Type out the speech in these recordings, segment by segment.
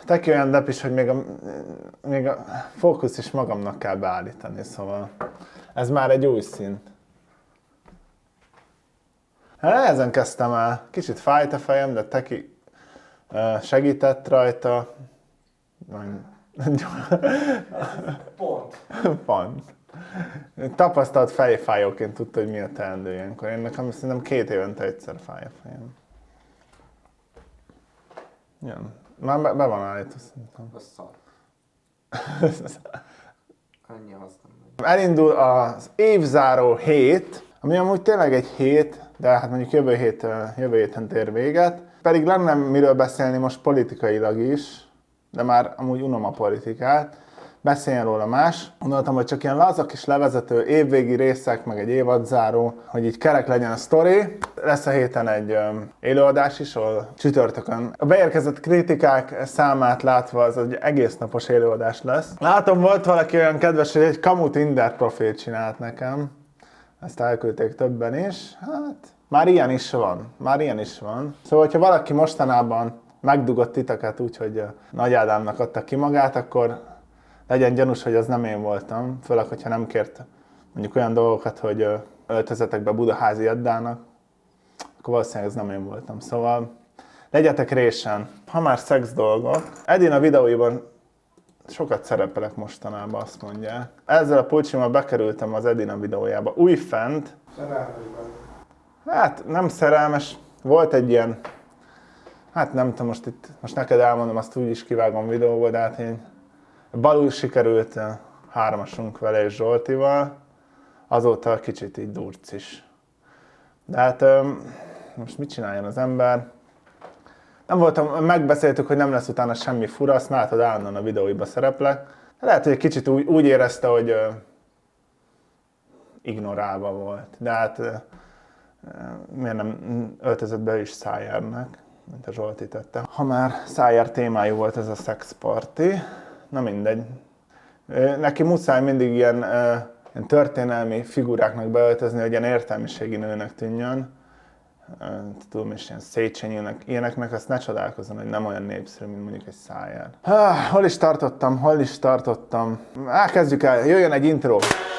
Teki olyan depis, hogy még a fókusz is magamnak kell beállítani, szóval ez már egy új szint. Hát ezen kezdtem el. Kicsit fájt a fejem, de Teki segített rajta. Pont. Tapasztalt fejfájóként tudta, hogy mi a teendő ilyenkor. Én nekem szerintem 2 évente egyszer fáj a fejem. Jön. Már be van állítva szerintem. Az szar. Annyi az nem megy. Elindul az évzáró hét, ami amúgy tényleg egy hét, de hát mondjuk jövő héten tér véget. Pedig lenne miről beszélni most politikailag is, de már amúgy unom a politikát. Beszéljen róla más. Gondoltam, hogy csak ilyen lazak és levezető évvégi részek, meg egy évadzáró, hogy így kerek legyen a sztori. Lesz a héten egy élőadás is, ahol csütörtökön. A beérkezett kritikák számát látva az egy egész napos élőadás lesz. Látom, volt valaki olyan kedves, hogy egy kamu Tinder profilt csinált nekem. Ezt elküldték többen is. Hát, már ilyen is van. Szóval, hogyha valaki mostanában megdugott titeket úgy, hogy Nagy Ádámnak adta ki magát, akkor legyen gyanús, hogy az nem én voltam, főleg, hogyha nem kért mondjuk olyan dolgokat, hogy öltözetek be Budaházi Eddának, akkor valószínűleg ez nem én voltam. Szóval legyetek résen. Ha már szex dolgok, Edina videóiban sokat szerepelek mostanában, azt mondják. Ezzel a pulcsimmal bekerültem az Edina videójába újfent. Hát nem szerelmes, volt egy ilyen, hát nem tudom, most neked elmondom, azt úgy is kivágom videóból, de hát én balul sikerült 3-asunk vele és Zsoltival, azóta kicsit így durcis. De hát most mit csináljon az ember? Nem voltam, megbeszéltük, hogy nem lesz utána semmi fura, azt látod, állandóan a videóiba szereplek. De lehet, hogy egy kicsit úgy érezte, hogy ignorálva volt. De hát miért nem öltözött be is Szájárnak, mint a Zsolti tette. Ha már Szájár témájú volt ez a szexparti, na mindegy. Neki muszáj mindig ilyen történelmi figuráknak beöltözni, hogy ilyen értelmiségi nőnek tűnjön. Tudom is, ilyen Széchenyinek, ilyeneknek, azt ne csodálkozzon, hogy nem olyan népszerű, mint mondjuk egy Szájár. Hol is tartottam? Kezdjük el, jöjjön egy intro.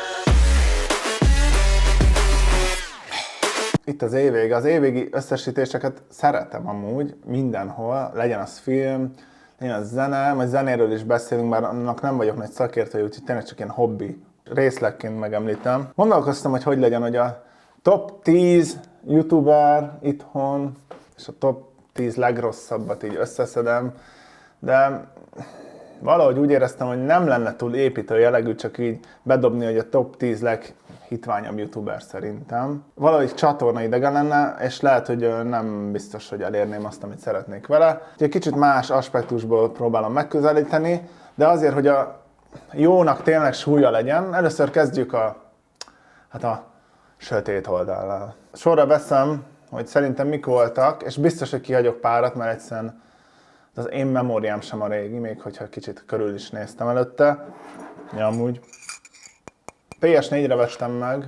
Itt az évvég. Az évvégi összesítéseket szeretem amúgy, mindenhol, legyen az film, legyen az zene, majd zenéről is beszélünk, bár annak nem vagyok nagy szakértő, úgyhogy tényleg csak ilyen hobbi részlegként megemlítem. Gondolkoztam, hogy legyen, hogy a top 10 youtuber itthon, és a top 10 legrosszabbat így összeszedem, de valahogy úgy éreztem, hogy nem lenne túl építő jellegű, csak így bedobni, hogy a top 10 leghitványabb youtuber szerintem. Valahogy csatorna idegen lenne, és lehet, hogy nem biztos, hogy elérném azt, amit szeretnék vele. Egy kicsit más aspektusból próbálom megközelíteni, de azért, hogy a jónak tényleg súlya legyen, először kezdjük a sötét oldallal. Sorra veszem, hogy szerintem mik voltak, és biztos, hogy kihagyok párat, mert egyszerűen az én memóriám sem a régi, még hogyha kicsit körül is néztem előtte. Ja, amúgy. PS4-re vestem meg.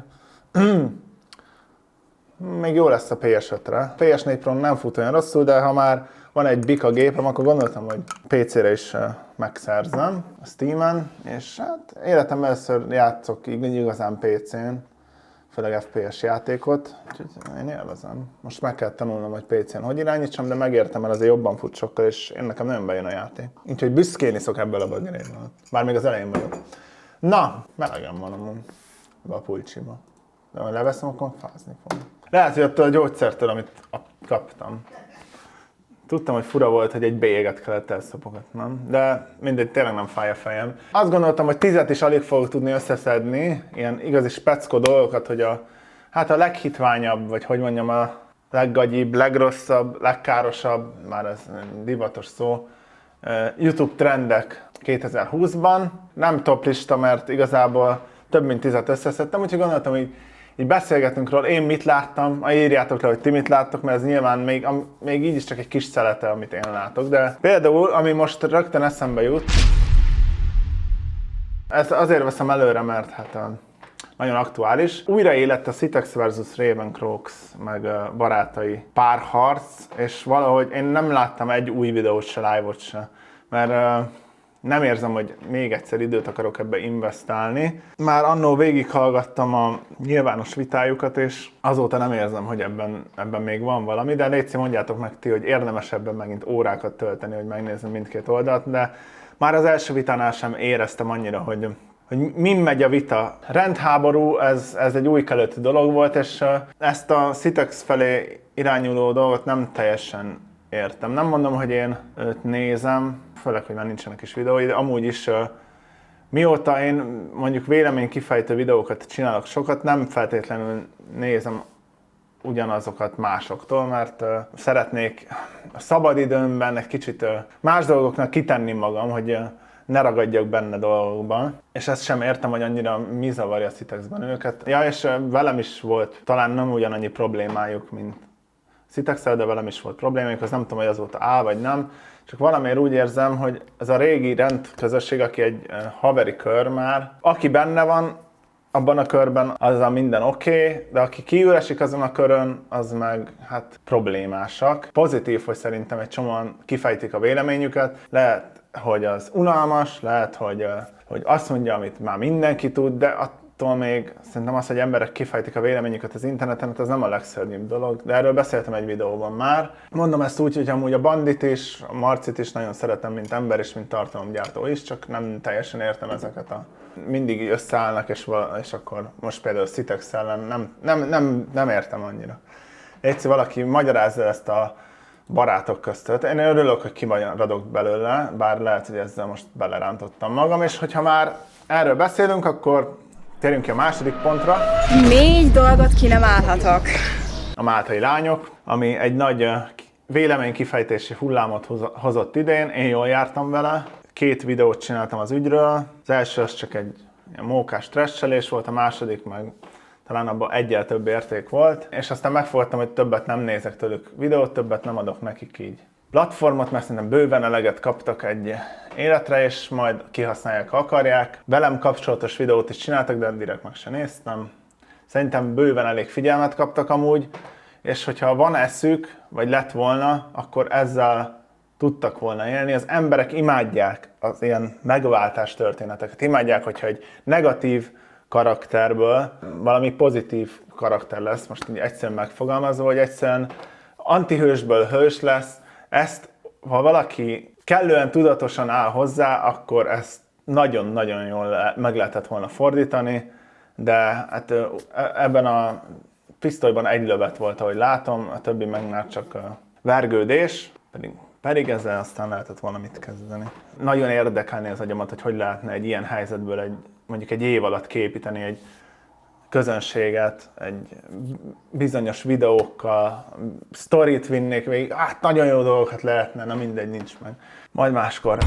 Még jó lesz a PS5-re. PS4 Pro nem fut olyan rosszul, de ha már van egy bika gépem, akkor gondoltam, hogy PC-re is megszerzem a Steam-en, és hát életemben először játszok igazán PC-n, főleg FPS játékot, úgyhogy én élvezem. Most meg kell tanulnom, hogy PC-n hogy irányítsam, de megértem, mert azért jobban fut sokkal, és én nekem nagyon bejön a játék. Úgyhogy büszkén iszok ebből a bagiréből. Bár még az elején vagyok. Na, melegem van amúgy ebbe a pulcsiba. De ha leveszem, akkor fázni fog. Lehet, hogy attól a gyógyszertől, amit kaptam. Tudtam, hogy fura volt, hogy egy bélyeget kellett elszopogatnom, de mindegy, tényleg nem fáj a fejem. Azt gondoltam, hogy 10 is alig fogok tudni összeszedni, ilyen igazi speckó dolgokat, hogy a leghitványabb, vagy hogy mondjam, a leggagyibb, legrosszabb, legkárosabb, már ez divatos szó, YouTube trendek 2020-ban. Nem top lista, mert igazából több mint 10 összeszedtem, úgyhogy gondoltam, hogy így beszélgetünk róla, én mit láttam, írjátok le, hogy ti mit láttok, mert ez nyilván még így is csak egy kis szelete, amit én látok. De például, ami most rögtön eszembe jut, ezt azért veszem előre, mert hát nagyon aktuális. Újraélett a Citex vs. Ravencrox, meg barátai párharc, és valahogy én nem láttam egy új videót se, live-ot se. mert nem érzem, hogy még egyszer időt akarok ebbe investálni. Már annó végighallgattam a nyilvános vitájukat, és azóta nem érzem, hogy ebben még van valami, de légy mondjátok meg ti, hogy érdemes ebben megint órákat tölteni, hogy megnézzem mindkét oldalt, de már az első vitánál sem éreztem annyira, hogy min megy a vita. Rendháború, ez egy új keleti dolog volt, és ezt a Citex felé irányuló dolgot nem teljesen értem. Nem mondom, hogy én őt nézem, főleg, hogy már nincsenek is videói, de amúgy is mióta én mondjuk véleménykifejtő videókat csinálok sokat, nem feltétlenül nézem ugyanazokat másoktól, mert szeretnék a szabadidőmben egy kicsit más dolgoknak kitenni magam, hogy ne ragadjak benne dolgokban. És ezt sem értem, hogy annyira mi zavarja a Citexben őket. Ja, és velem is volt, talán nem ugyanannyi problémájuk, mint Citex-el, de velem is volt problémájuk, az nem tudom, hogy azóta áll vagy nem. Csak valamiért úgy érzem, hogy ez a régi rendközösség, aki egy haveri kör már, aki benne van, abban a körben azzal minden oké, de aki kívül esik azon a körön, az meg hát problémásak. Pozitív, hogy szerintem egy csomóan kifejtik a véleményüket, lehet, hogy az unalmas, lehet, hogy azt mondja, amit már mindenki tud, de attól még szerintem az, hogy emberek kifejtik a véleményüket az interneten, az nem a legszörnyűbb dolog, de erről beszéltem egy videóban már. Mondom ezt úgy, hogy amúgy a Bandit is, a Marcit is nagyon szeretem, mint ember és mint tartalomgyártó is, csak nem teljesen értem ezeket mindig összeállnak, és akkor most például Citex ellen nem értem annyira. Egyszer valaki magyarázza ezt a barátok között. Én örülök, hogy kimaradok belőle, bár lehet, hogy ezzel most belerántottam magam, és hogyha már erről beszélünk, akkor térjünk ki a második pontra. 4 dolgot ki nem állhatok. A máltai lányok, ami egy nagy véleménykifejtési hullámot hozott idén, én jól jártam vele. 2 videót csináltam az ügyről. Az első az csak egy mókás trashselés volt, a második meg talán abban egyel több érték volt, és aztán megfogadtam, hogy többet nem nézek tőlük videót, többet nem adok nekik így platformot, mert szerintem bőven eleget kaptak egy életre, és majd kihasználják, ha akarják. Velem kapcsolatos videót is csináltak, de direkt meg se néztem. Szerintem bőven elég figyelmet kaptak amúgy, és hogyha van eszük, vagy lett volna, akkor ezzel tudtak volna élni. Az emberek imádják az ilyen megváltás történeteket. Imádják, hogyha egy negatív karakterből valami pozitív karakter lesz, most így egyszerűen megfogalmazva, hogy egyszerűen antihősből hős lesz. Ezt, ha valaki kellően tudatosan áll hozzá, akkor ezt nagyon-nagyon jól meg lehetett volna fordítani, de hát ebben a pisztolyban egy lövet volt, ahogy látom, a többi meg már csak vergődés, pedig ezzel aztán lehetett volna mit kezdeni. Nagyon érdekelné az agyamat, hogy lehetne egy ilyen helyzetből mondjuk egy év alatt kiépíteni egy közönséget, egy bizonyos videókkal, sztorit vinnék végig, hát nagyon jó dolgokat lehetne, na mindegy, nincs meg. Majd máskor.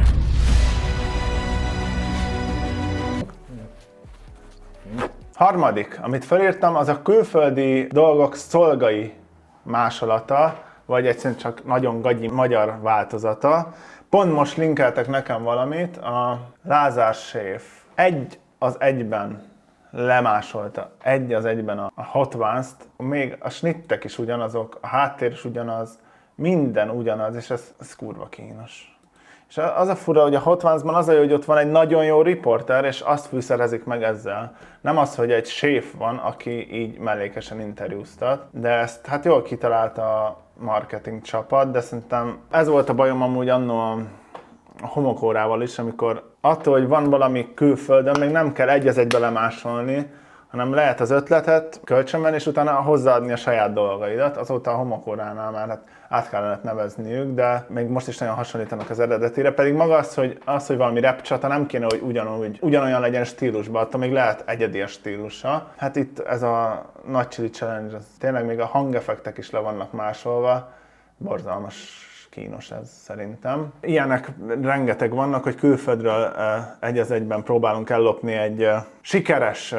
Harmadik, amit felírtam, az a külföldi dolgok szolgai másolata, vagy egyszerűen csak nagyon gagyi magyar változata. Pont most linkeltek nekem valamit, a Lázár séf egy az egyben lemásolta, egy az egyben a Hot Ones-t, még a snittek is ugyanazok, a háttér is ugyanaz, minden ugyanaz, és ez kurva kínos. És az a fura, hogy a Hot Ones-ban az a jó, hogy ott van egy nagyon jó riporter, és azt fűszerezik meg ezzel. Nem az, hogy egy séf van, aki így mellékesen interjúztat, de ezt hát jól kitalálta a marketing csapat, de szerintem ez volt a bajom amúgy annó a homokórával is, amikor attól, hogy van valami külföldön, még nem kell egy az egybe lemásolni, hanem lehet az ötletet kölcsönben, és utána hozzáadni a saját dolgaidat. Azóta a homokóránál már hát át kellene nevezniük, de még most is nagyon hasonlítanak az eredetire, pedig maga az, hogy valami rap csata nem kéne, hogy ugyanolyan legyen stílusban, attól még lehet egyedi a stílusa. Hát itt ez a nagy chili challenge, az tényleg még a hangeffektek is le vannak másolva, borzalmas, kínos ez szerintem. Ilyenek rengeteg vannak, hogy külföldről egy az egyben próbálunk ellopni egy sikeres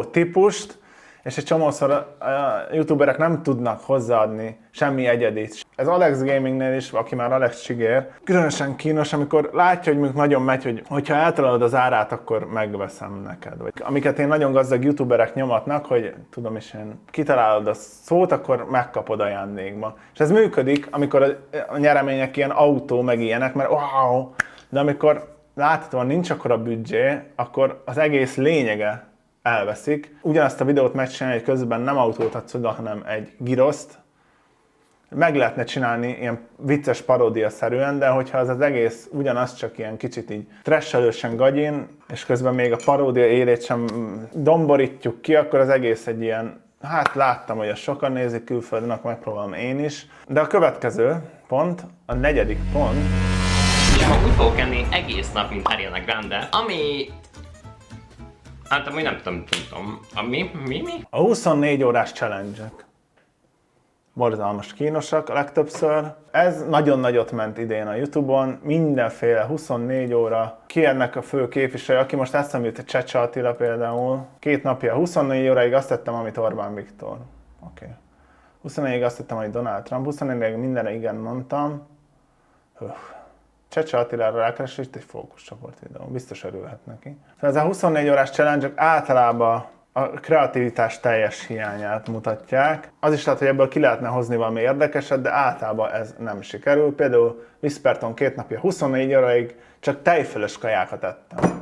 videótípust, és egy csomószor a youtuberek nem tudnak hozzáadni semmi egyedit. Ez Alex Gamingnél is, aki már Alex Csigér, különösen kínos, amikor látja, hogy nagyon megy, hogyha eltalálod az árát, akkor megveszem neked. Vagy amiket én nagyon gazdag youtuberek nyomatnak, hogy tudom is én, kitalálod a szót, akkor megkapod ajándékba. És ez működik, amikor a nyeremények ilyen autó, meg ilyenek, mert wow! De amikor láthatóan nincs akkora büdzsé, akkor az egész lényege elveszik. Ugyanazt a videót megcsinálni, hogy közben nem autót adsz oda, hanem egy giroszt. Meg lehetne csinálni ilyen vicces paródia-szerűen, de hogyha az egész ugyanaz, csak ilyen kicsit így trashelősen gagyin, és közben még a paródia élét sem domborítjuk ki, akkor az egész egy ilyen, hát láttam, hogy ezt sokan nézik külföldön, akkor megpróbálom én is. De a következő pont, a 4. pont. És ma úgy fogok enni egész nap, mint Ariana Grande, ami... Hát amúgy nem tudom. Mi? A 24 órás challenge-ek. Borzalmas kínosak a legtöbbször. Ez nagyon nagyot ment idén a Youtube-on, mindenféle 24 óra. Ki ennek a fő képviselő, aki most eszembe jut, Csecse Attila például. 2 napja, 24 óráig azt tettem, amit Orbán Viktor. Oké. 24-ig azt tettem, amit Donald Trump, 24-ig mindenre igen mondtam. Csecse Attilára rákeres, itt egy fókuszcsoport videó, biztos örülhet neki. Ez a 24 órás challenge általában a kreativitás teljes hiányát mutatják. Az is lehet, hogy ebből ki lehetne hozni valami érdekeset, de általában ez nem sikerül. Például Whisperton 2 napja 24 óráig csak tejfölös kajákat ettem.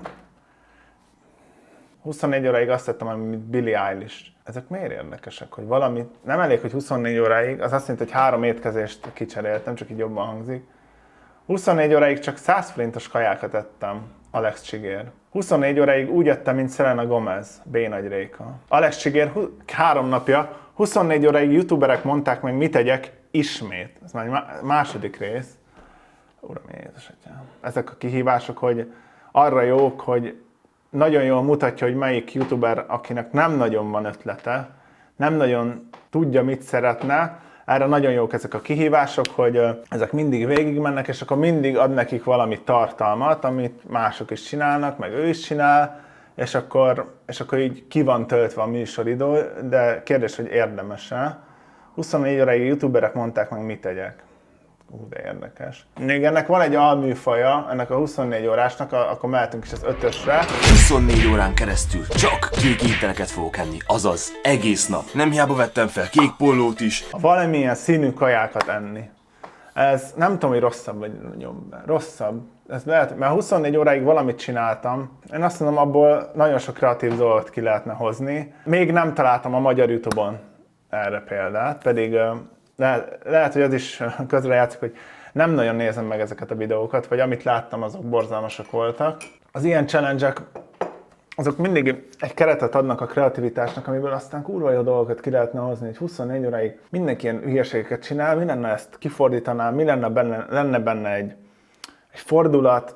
24 óráig azt tettem, amit Billie Eilish. Ezek miért érdekesek, hogy valami nem elég, hogy 24 óráig, az azt jelenti, hogy 3 étkezést kicseréltem, csak így jobban hangzik. 24 óráig csak 100 forintos kajákat ettem, Alex Csigér. 24 óráig úgy ettem, mint Selena Gomez, B-Nagy Réka. Alex Csigér 3 napja, 24 óráig youtuberek mondták meg, mit tegyek ismét. Ez már egy második rész. Uram Jézus Atyám. Ezek a kihívások, hogy arra jók, hogy nagyon jól mutatja, hogy melyik youtuber, akinek nem nagyon van ötlete, nem nagyon tudja, mit szeretne. Erre nagyon jók ezek a kihívások, hogy ezek mindig végigmennek, és akkor mindig ad nekik valami tartalmat, amit mások is csinálnak, meg ő is csinál, és akkor így ki van töltve a műsoridő, de kérdés, hogy érdemes-e. 24 óráig youtuberek mondták meg, mit tegyek. De érdekes. Még ennek van egy alműfaja, ennek a 24 órásnak, akkor mehetünk is az 5-ösre. 24 órán keresztül csak kék ételeket fogok enni, azaz egész nap. Nem hiába vettem fel kék pollót is. Valamilyen színű kajákat enni. Ez nem tudom, hogy rosszabb vagy jobb. Rosszabb. Ez lehet, mert 24 óráig valamit csináltam. Én azt mondom, abból nagyon sok kreatív dolgot ki lehetne hozni. Még nem találtam a magyar YouTube-on erre példát, pedig lehet, hogy az is közrejátszik, hogy nem nagyon nézem meg ezeket a videókat, vagy amit láttam, azok borzalmasak voltak. Az ilyen challenge-ek, azok mindig egy keretet adnak a kreativitásnak, amiből aztán kurva jó dolgokat ki lehetne hozni, hogy 24 óráig mindenki ilyen hülyeségeket csinál, mi lenne ezt kifordítaná, mi lenne benne egy fordulat,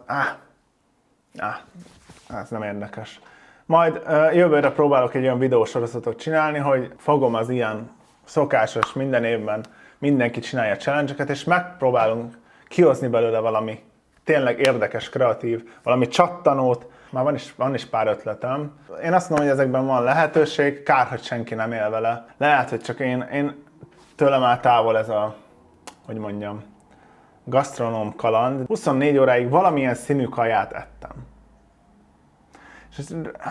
ez nem érdekes. Majd jövőre próbálok egy olyan videósorozatot csinálni, hogy fogom az ilyen szokásos, minden évben mindenki csinálja challenge-eket, és megpróbálunk kihozni belőle valami tényleg érdekes, kreatív, valami csattanót. Már van is pár ötletem. Én azt mondom, hogy ezekben van lehetőség, kár, hogy senki nem él vele. Lehet, hogy csak én tőlem áll távol ez a, hogy mondjam, gasztronóm kaland. 24 óráig valamilyen színű kaját ettem. És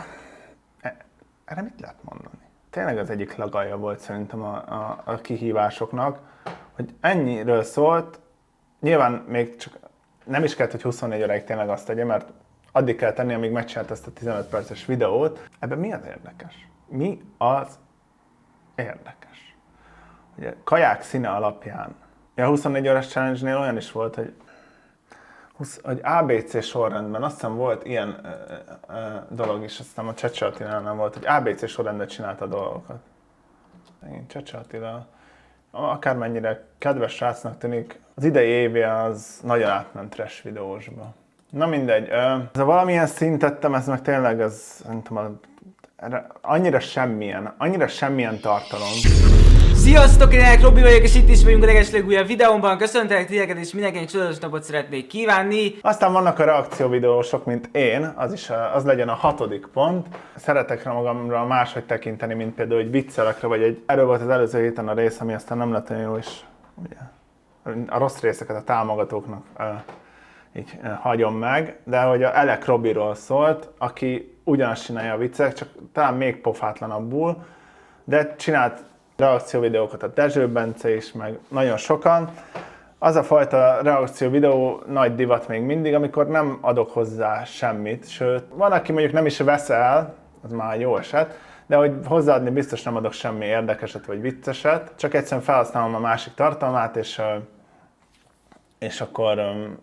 erre mit lehet mondani? Tényleg az egyik legalja volt szerintem a kihívásoknak, hogy ennyiről szólt, nyilván még csak nem is kellett, hogy 24 óráig tényleg azt tegye, mert addig kell tenni, amíg megcsinált ezt a 15 perces videót. Ebben mi az érdekes? Mi az érdekes? Ugye kaják színe alapján. A 24 órás challenge-nél olyan is volt, hogy ABC sorrendben, azt hiszem volt ilyen dolog is, aztán a Csecse Attilánál volt, hogy ABC sorrendben csinálta a dolgokat. Én Csecse Attila, akármennyire kedves srácnak tűnik, az idei évje az nagyon átment trash videósba. Na mindegy, ez a valamilyen szintettem, ez meg tényleg ez, annyira semmilyen tartalom. Sziasztok, én Robi vagyok, és itt is vagyunk a legeslegújabb videómban. Köszöntelek titeket, és mindenkinek csodálatos napot szeretnék kívánni. Aztán vannak a reakcióvideósok, mint én, az legyen a 6. pont. Szeretek magamra máshogy tekinteni, mint például egy viccelekre, vagy erről volt az előző héten a rész, ami aztán nem lett olyan jó is. Ugye? a rossz részeket a támogatóknak így hagyom meg, de hogy a Elek Robiról szólt, aki ugyanazt csinálja a viccek, csak talán még pofátlanabbul, de csinált reakcióvideókat a Dezső Bence is, meg nagyon sokan. Az a fajta reakció videó nagy divat még mindig, amikor nem adok hozzá semmit, sőt, van, aki mondjuk nem is vesz el, az már jó eset, de hogy hozzáadni biztos nem adok semmi érdekeset vagy vicceset, csak egyszerűen felhasználom a másik tartalmát, és akkor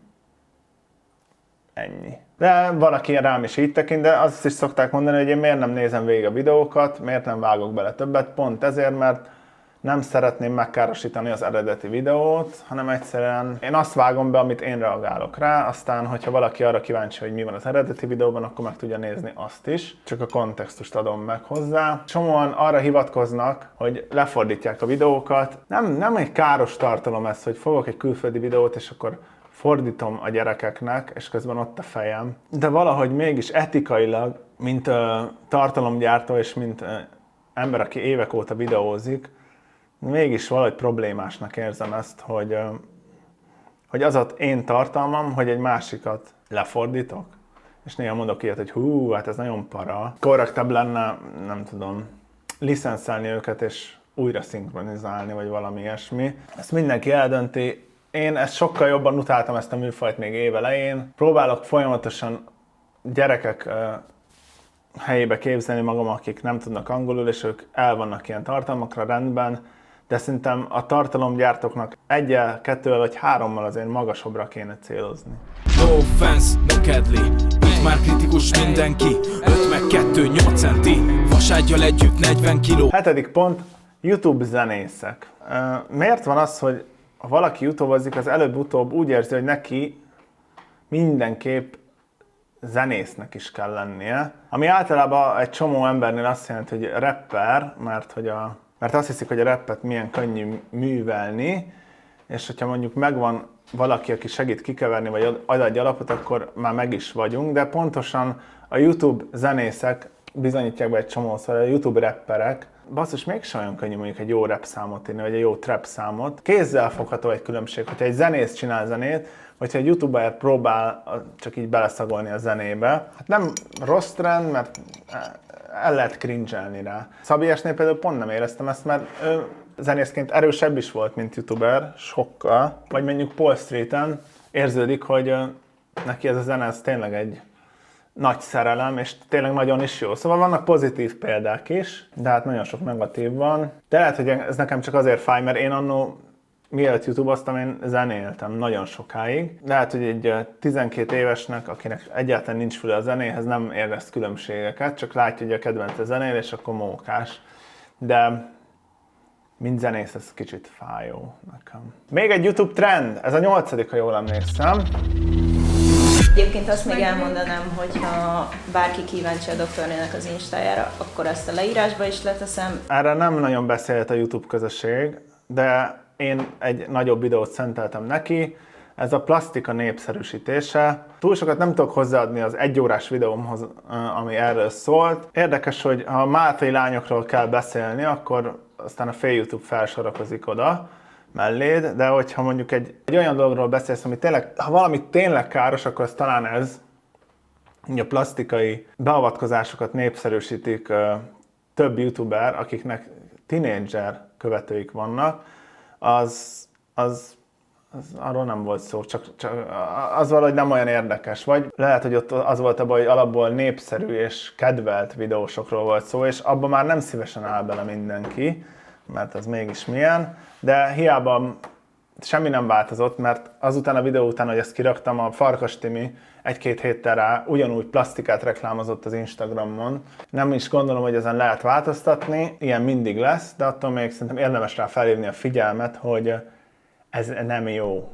ennyi. De van, aki rám is így tekint, de azt is szokták mondani, hogy én miért nem nézem végig a videókat, miért nem vágok bele többet, pont ezért, mert nem szeretném megkárosítani az eredeti videót, hanem egyszerűen én azt vágom be, amit én reagálok rá, aztán, hogyha valaki arra kíváncsi, hogy mi van az eredeti videóban, akkor meg tudja nézni azt is, csak a kontextust adom meg hozzá. Csomóan arra hivatkoznak, hogy lefordítják a videókat. Nem egy káros tartalom ez, hogy fogok egy külföldi videót, és akkor fordítom a gyerekeknek, és közben ott a fejem. De valahogy mégis etikailag, mint tartalomgyártó, és mint ember, aki évek óta videózik, mégis valahogy problémásnak érzem ezt, hogy az az én tartalmam, hogy egy másikat lefordítok, és néha mondok ilyet, hogy hú, hát ez nagyon para. Korrektebb lenne, nem tudom, licenszelni őket, és újra szinkronizálni, vagy valami ilyesmi. Ezt mindenki eldönti. Én ezt sokkal jobban utáltam, ezt a műfajt még évelején. Próbálok folyamatosan gyerekek helyébe képzelni magam, akik nem tudnak angolul, és ők el vannak ilyen tartalmakra, rendben, de szerintem a tartalomgyártóknak 1-el, 2-el vagy 3-mal azért magasabbra kéne célozni. No offense, no kedli, itt már kritikus mindenki, 5 meg 2, 8 centi, vasággyal együtt 40 kiló. 7. pont, YouTube zenészek. Miért van az, hogy ha valaki youtubeozik, az előbb-utóbb úgy érzi, hogy neki mindenképp zenésznek is kell lennie, ami általában egy csomó embernél azt jelenti, hogy rapper, mert azt hiszik, hogy a rappet milyen könnyű művelni, és hogyha mondjuk megvan valaki, aki segít kikeverni, vagy ad egy alapot, akkor már meg is vagyunk, de pontosan a YouTube zenészek bizonyítják be egy csomószor, a YouTube rapperek, basszus, mégsem olyan könnyű mondjuk egy jó rap számot írni, vagy egy jó trap számot. Kézzel fogható egy különbség, hogyha egy zenész csinál zenét, vagy ha egy youtuber próbál csak így beleszagolni a zenébe. Hát nem rossz trend, mert el lehet cringe-elni rá. Szabi S-nél például pont nem éreztem ezt, mert ő zenészként erősebb is volt, mint youtuber, sokkal. Vagy mondjuk Paul Streeten érződik, hogy neki ez a zene ez tényleg egy nagy szerelem, és tényleg nagyon is jó. Szóval vannak pozitív példák is, de hát nagyon sok negatív van. De lehet, hogy ez nekem csak azért fáj, mert én annó, mielőtt YouTube-oztam, én zenéltem nagyon sokáig. Lehet, hogy egy 12 évesnek, akinek egyáltalán nincs füle a zenéhez, nem érez különbségeket, csak látja, hogy a kedvence zenél, és akkor mókás. De mint zenész, ez kicsit fájó nekem. Még egy YouTube trend, ez a 8., ha jól emlékszem. Egyébként azt még elmondanám, hogy ha bárki kíváncsi a doktornének az Instájára, akkor ezt a leírásba is leteszem. Erre nem nagyon beszélt a YouTube közösség, de én egy nagyobb videót szenteltem neki. Ez a plasztika népszerűsítése. Túl sokat nem tudok hozzáadni az 1 órás videómhoz, ami erről szólt. Érdekes, hogy ha a máltai lányokról kell beszélni, akkor aztán a fél YouTube felsorakozik oda melléd, de hogyha mondjuk egy olyan dologról beszélsz, ami tényleg, ha valami tényleg káros, akkor az talán ez, hogy a plasztikai beavatkozásokat népszerűsítik több youtuber, akiknek tínédzser követőik vannak, az arról nem volt szó, csak az valahogy nem olyan érdekes. Vagy lehet, hogy ott az volt abban, hogy alapból népszerű és kedvelt videósokról volt szó, és abban már nem szívesen áll bele mindenki, mert az mégis milyen, de hiába semmi nem változott, mert azután a videó után, hogy ezt kiraktam, a Farkas Timi 1-2 héttel rá ugyanúgy plasztikát reklámozott az Instagramon. Nem is gondolom, hogy ezen lehet változtatni, ilyen mindig lesz, de attól még szerintem érdemes rá felhívni a figyelmet, hogy ez nem jó.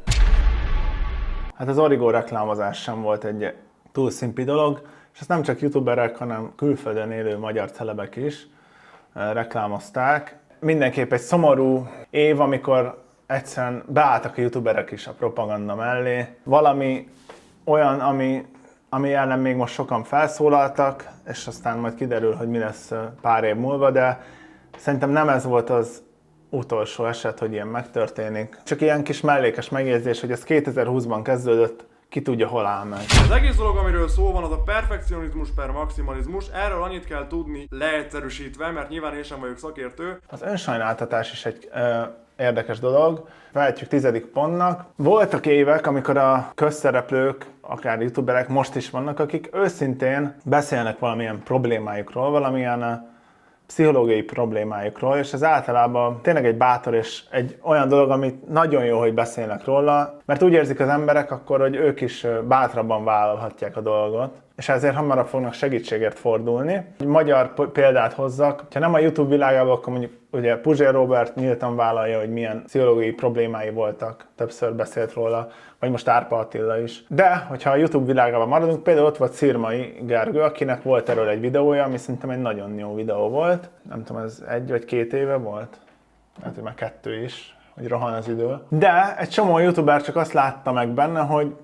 Hát az Origo reklámozás sem volt egy túl szimpi dolog, és ezt nem csak youtuberek, hanem külföldön élő magyar celebek is reklámozták. Mindenképp egy szomorú év, amikor egyszerűen beálltak a youtuberek is a propaganda mellé. Valami olyan, ami ellen még most sokan felszólaltak, és aztán majd kiderül, hogy mi lesz pár év múlva, de szerintem nem ez volt az utolsó eset, hogy ilyen megtörténik. Csak ilyen kis mellékes megjegyzés, hogy ez 2020-ban kezdődött, ki tudja, hol áll meg. Az egész dolog, amiről szó van, az a perfekcionizmus per maximalizmus. Erről annyit kell tudni leegyszerűsítve, mert nyilván én sem vagyok szakértő. Az önsajnáltatás is egy érdekes dolog. Vehetjük 10. pontnak. Voltak évek, amikor a közszereplők, akár youtuberek most is vannak, akik őszintén beszélnek valamilyen problémájukról, valamilyen pszichológiai problémájukról, és ez általában tényleg egy bátor és egy olyan dolog, amit nagyon jó, hogy beszélnek róla, mert úgy érzik az emberek akkor, hogy ők is bátrabban vállalhatják a dolgot, és ezért hamarabb fognak segítségért fordulni. Egy magyar példát hozzak, ha nem a YouTube világában, akkor mondjuk ugye Puzsér Robert nyíltan vállalja, hogy milyen pszichológiai problémái voltak, többször beszélt róla, vagy most Árpa Attila is. De, hogyha a YouTube világában maradunk, például ott volt Szirmai Gergő, akinek volt erről egy videója, ami szerintem egy nagyon jó videó volt. Nem tudom, ez 1 vagy 2 éve volt? Hát, hogy már 2 is, hogy rohan az idő. De egy csomó youtuber csak azt látta meg benne, hogy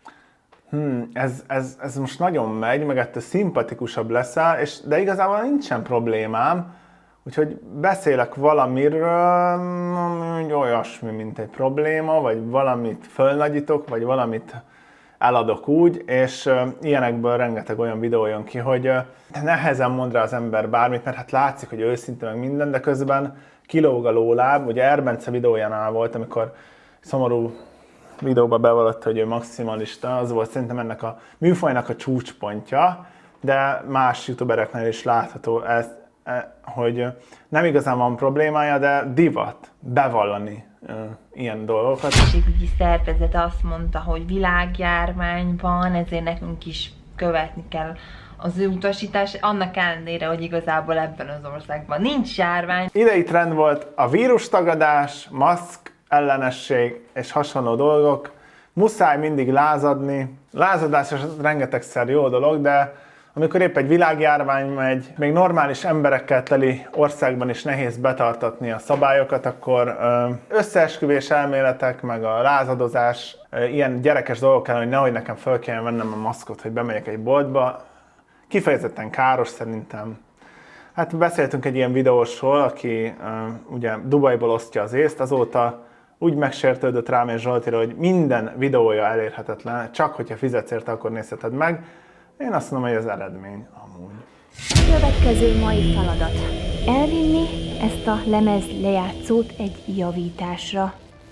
ez most nagyon megy, meg ettől szimpatikusabb leszel, de igazából nincsen problémám, úgyhogy beszélek valamiről, olyasmi, mint egy probléma, vagy valamit fölnagyítok, vagy valamit eladok úgy, és ilyenekből rengeteg olyan videó jön ki, hogy nehezen mond rá az ember bármit, mert hát látszik, hogy őszinte meg minden, de közben kilóg a lóláb. Ugye Erbence videójánál volt, amikor szomorú videóba bevallotta, hogy ő maximalista, az volt szerintem ennek a műfajnak a csúcspontja, de más youtubereknél is látható ez, hogy nem igazán van problémája, de divat bevallani ilyen dolgokat. A egészségügyi szervezet azt mondta, hogy világjárvány van, ezért nekünk is követni kell az ő utasítás, annak ellenére, hogy igazából ebben az országban nincs járvány. Idei trend volt a vírustagadás, maszk ellenesség és hasonló dolgok. Muszáj mindig lázadni. Lázadás rengetegszer jó dolog, de amikor épp egy világjárvány megy, még normális emberekkel teli országban is nehéz betartatni a szabályokat, akkor összeesküvés elméletek, meg a lázadozás, ilyen gyerekes dolgok ellen, hogy nehogy nekem fel kelljen vennem a maszkot, hogy bemegyek egy boltba, kifejezetten káros szerintem. Hát beszéltünk egy ilyen videósról, aki ugye Dubajból osztja az észt, azóta úgy megsértődött rám és Zsoltira, hogy minden videója elérhetetlen, csak hogyha fizetsz érte, akkor nézheted meg. Én azt mondom, hogy az eredmény amúgy. Következő mai feladat. Elvinni ezt a lemez lejátszót egy javításra.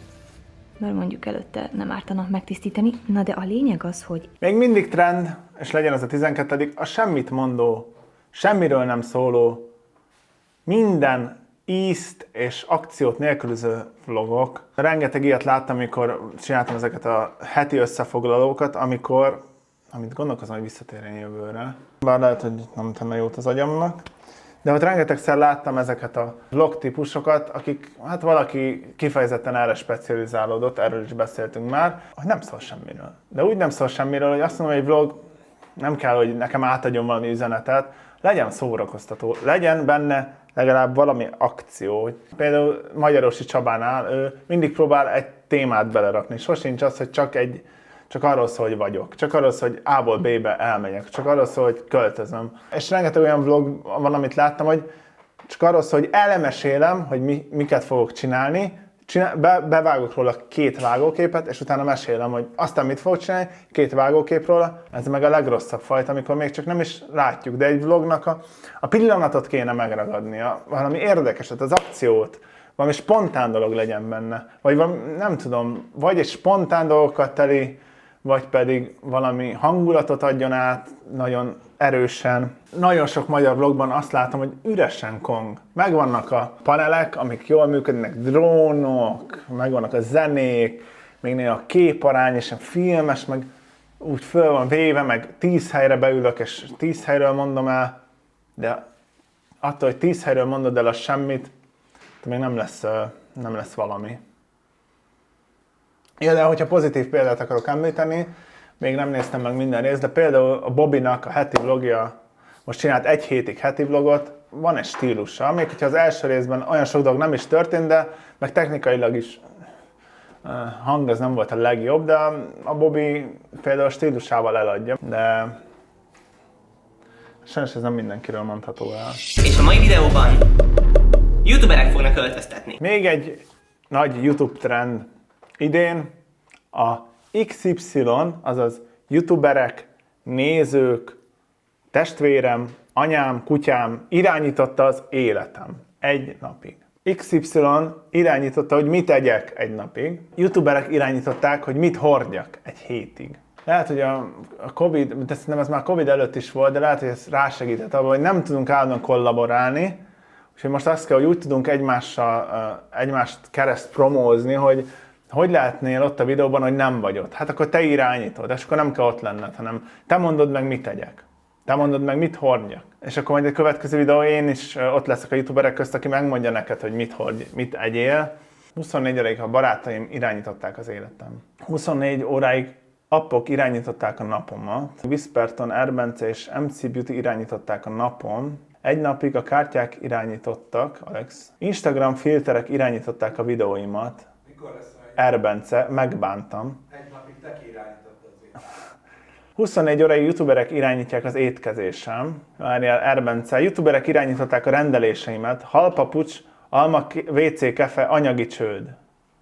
Mert mondjuk előtte nem ártanak megtisztítani. Na de a lényeg az, hogy... Még mindig trend, és legyen az a 12. a semmit mondó, semmiről nem szóló, minden ízt és akciót nélkülöző vlogok. Rengeteg ilyet láttam, amikor csináltam ezeket a heti összefoglalókat, amit gondolkozom, hogy visszatérjen jövőre. Bár lehet, hogy nem tenne jót az agyamnak. De ott rengetegszer láttam ezeket a vlog típusokat, akik, hát valaki kifejezetten erre specializálódott, erről is beszéltünk már, hogy nem szól semmiről. De úgy nem szól semmiről, hogy azt mondom, hogy egy vlog nem kell, hogy nekem átadjon valami üzenetet, legyen szórakoztató, legyen benne legalább valami akció. Például Magyarosi Csabánál ő mindig próbál egy témát belerakni. Sosincs az, hogy csak arról szól, hogy vagyok, csak arról szól, hogy A-ból B-be elmegyek, csak arról szól, hogy költözöm. És rengeteg olyan vlog van, amit láttam, hogy csak arról szól, hogy elmesélem, hogy miket fogok csinálni, bevágok róla 2 vágóképet, és utána mesélem, hogy aztán mit fogok csinálni, 2 vágókép róla. Ez meg a legrosszabb fajta, amikor még csak nem is látjuk, de egy vlognak a pillanatot kéne megragadnia, valami érdekeset, az akciót, valami spontán dolog legyen benne, vagy valami, nem tudom, vagy egy spontán dolgokat teli, vagy pedig valami hangulatot adjon át nagyon erősen. Nagyon sok magyar vlogban azt látom, hogy üresen kong. Megvannak a panelek, amik jól működnek, drónok, megvannak a zenék, még néha a képarány és a filmes, meg úgy föl van véve, meg 10 helyre beülök, és 10 helyről mondom el, de attól, hogy 10 helyről mondod el a semmit, még nem lesz valami. Ja, de hogyha pozitív példát akarok említeni, még nem néztem meg minden részt, de például a Bobinak a heti vlogja, most csinált 1 hétig heti vlogot, van egy stílusa, még hogyha az első részben olyan sok dolog nem is történt, de meg technikailag is hang az nem volt a legjobb, de a Bobby például a stílusával eladja, de sajnos ez nem mindenkiről mondható el. És a mai videóban youtuberek fognak költöztetni. Még egy nagy YouTube trend idén a XY, azaz youtuberek, nézők, testvérem, anyám, kutyám irányította az életem egy napig. XY irányította, hogy mit tegyek egy napig. Youtuberek irányították, hogy mit hordjak egy hétig. Lehet, hogy a Covid, de szerintem ez már Covid előtt is volt, de lehet, hogy ez rásegített abban, hogy nem tudunk állandóan kollaborálni, úgyhogy most azt kell, hogy úgy tudunk egymást kereszt promózni, hogy lehetnél ott a videóban, hogy nem vagy ott. Hát akkor te irányítod, és akkor nem kell ott lenned, hanem te mondod meg, mit tegyek. Te mondod meg, mit hordjak. És akkor majd egy következő videó én is ott leszek a youtuberek közt, aki megmondja neked, hogy mit hordj, mit egyél. 24 óráig a barátaim irányították az életem. 24 óráig appok irányították a napomat. Whisperton, Erbence és MC Beauty irányították a napom. Egy napig a kártyák irányítottak, Alex. Instagram filterek irányították a videóimat. Mikor lesz majd? Erbence, megbántam. Egy napig te irányítottad az élet. 24 óráig youtuberek irányítják az étkezésem. Várjál, Erbence. Youtuberek irányították a rendeléseimet. Halpapucs, alma, WC, kefe, anyagi csőd.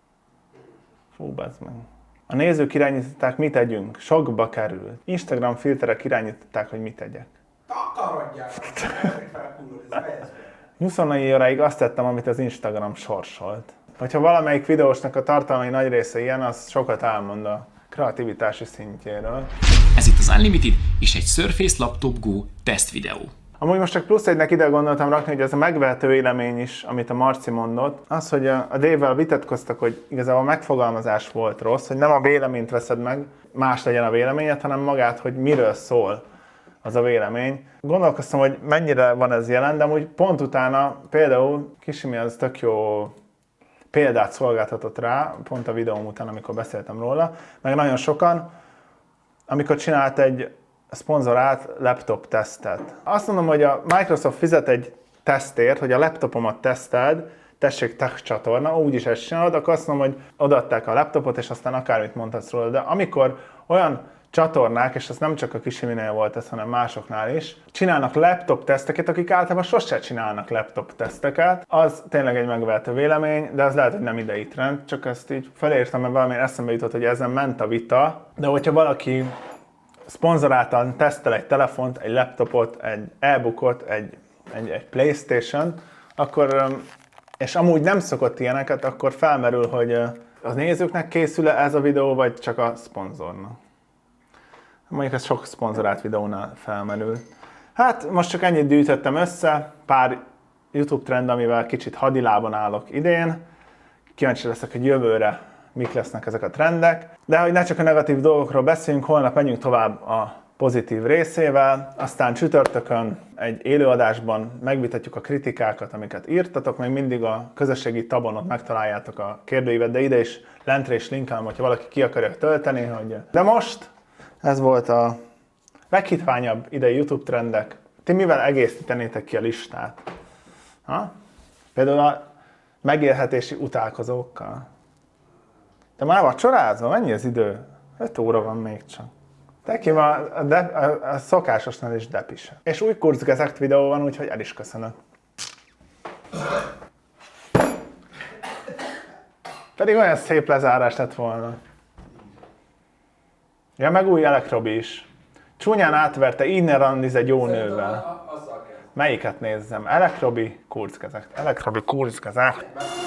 Fú, bazd meg. A nézők irányították, mit tegyünk. Sokba kerül. Instagram filterek irányították, hogy mit tegyek. Takarodjál! Felhullod, ez fejezd be. 24 óráig azt tettem, amit az Instagram sorsolt. Hogyha valamelyik videósnak a tartalmai nagy része ilyen, az sokat elmond a kreativitási szintjéről. Ez itt az Unlimited és egy Surface Laptop Go teszt videó. Amúgy most csak plusz egynek ide gondoltam rakni, hogy ez a megvehető vélemény is, amit a Marci mondott, az, hogy a Dave-vel vitatkoztak, hogy igazából a megfogalmazás volt rossz, hogy nem a véleményt veszed meg, más legyen a véleményed, hanem magát, hogy miről szól az a vélemény. Gondolkoztam, hogy mennyire van ez jelen, de amúgy pont utána például Kisimi az tök jó példát szolgáltatott rá, pont a videóm után, amikor beszéltem róla, meg nagyon sokan, amikor csinált egy szponzorált laptop tesztet. Azt mondom, hogy a Microsoft fizet egy tesztért, hogy a laptopomat teszteld, tessék tech csatorna, úgyis ezt csinálod, akkor azt mondom, hogy odaadták a laptopot, és aztán akármit mondhatsz róla. De amikor olyan csatornák, és ez nem csak a Kisiminél volt ez, hanem másoknál is, csinálnak laptop teszteket, akik általában sose csinálnak laptop teszteket, az tényleg egy megvehető vélemény, de az lehet, hogy nem idei trend, csak ezt így felírtam, mert valamilyen eszembe jutott, hogy ezen ment a vita, de hogyha valaki szponzoráltan tesztel egy telefont, egy laptopot, egy e-bookot, egy PlayStation, akkor, és amúgy nem szokott ilyeneket, akkor felmerül, hogy a nézőknek készül-e ez a videó, vagy csak a szponzornak. Mondjuk ez sok szponzorált videónál felmerül. Hát most csak ennyit gyűjtöttem össze, pár YouTube trend, amivel kicsit hadilában állok idén. Kíváncsi leszek, hogy jövőre mik lesznek ezek a trendek. De hogy ne csak a negatív dolgokról beszéljünk, holnap menjünk tovább a pozitív részével, aztán csütörtökön egy élőadásban megvitatjuk a kritikákat, amiket írtatok, még mindig a közösségi tabon ott megtaláljátok a kérdőívet, de ide is lentre is linkelem, hogyha valaki ki akarja tölteni. De most ez volt a leghitványabb idei YouTube trendek. Ti mivel egészítenétek ki a listát? Ha? Például a megélhetési utálkozókkal. Te már vacsorázol? Mennyi az idő? 5 óra van még csak. Neki ma a szokásosnál is depise. És új Kurzgesagt videó van, úgyhogy el is köszönök. Pedig olyan szép lezárás lett volna. Ja, meg új Elektrobi is. Csúnyán átverte, így ne randiz egy jó nővel. Melyiket nézzem? Elektrobi, Kurzgesagt. Elektrobi, Kurzgesagt.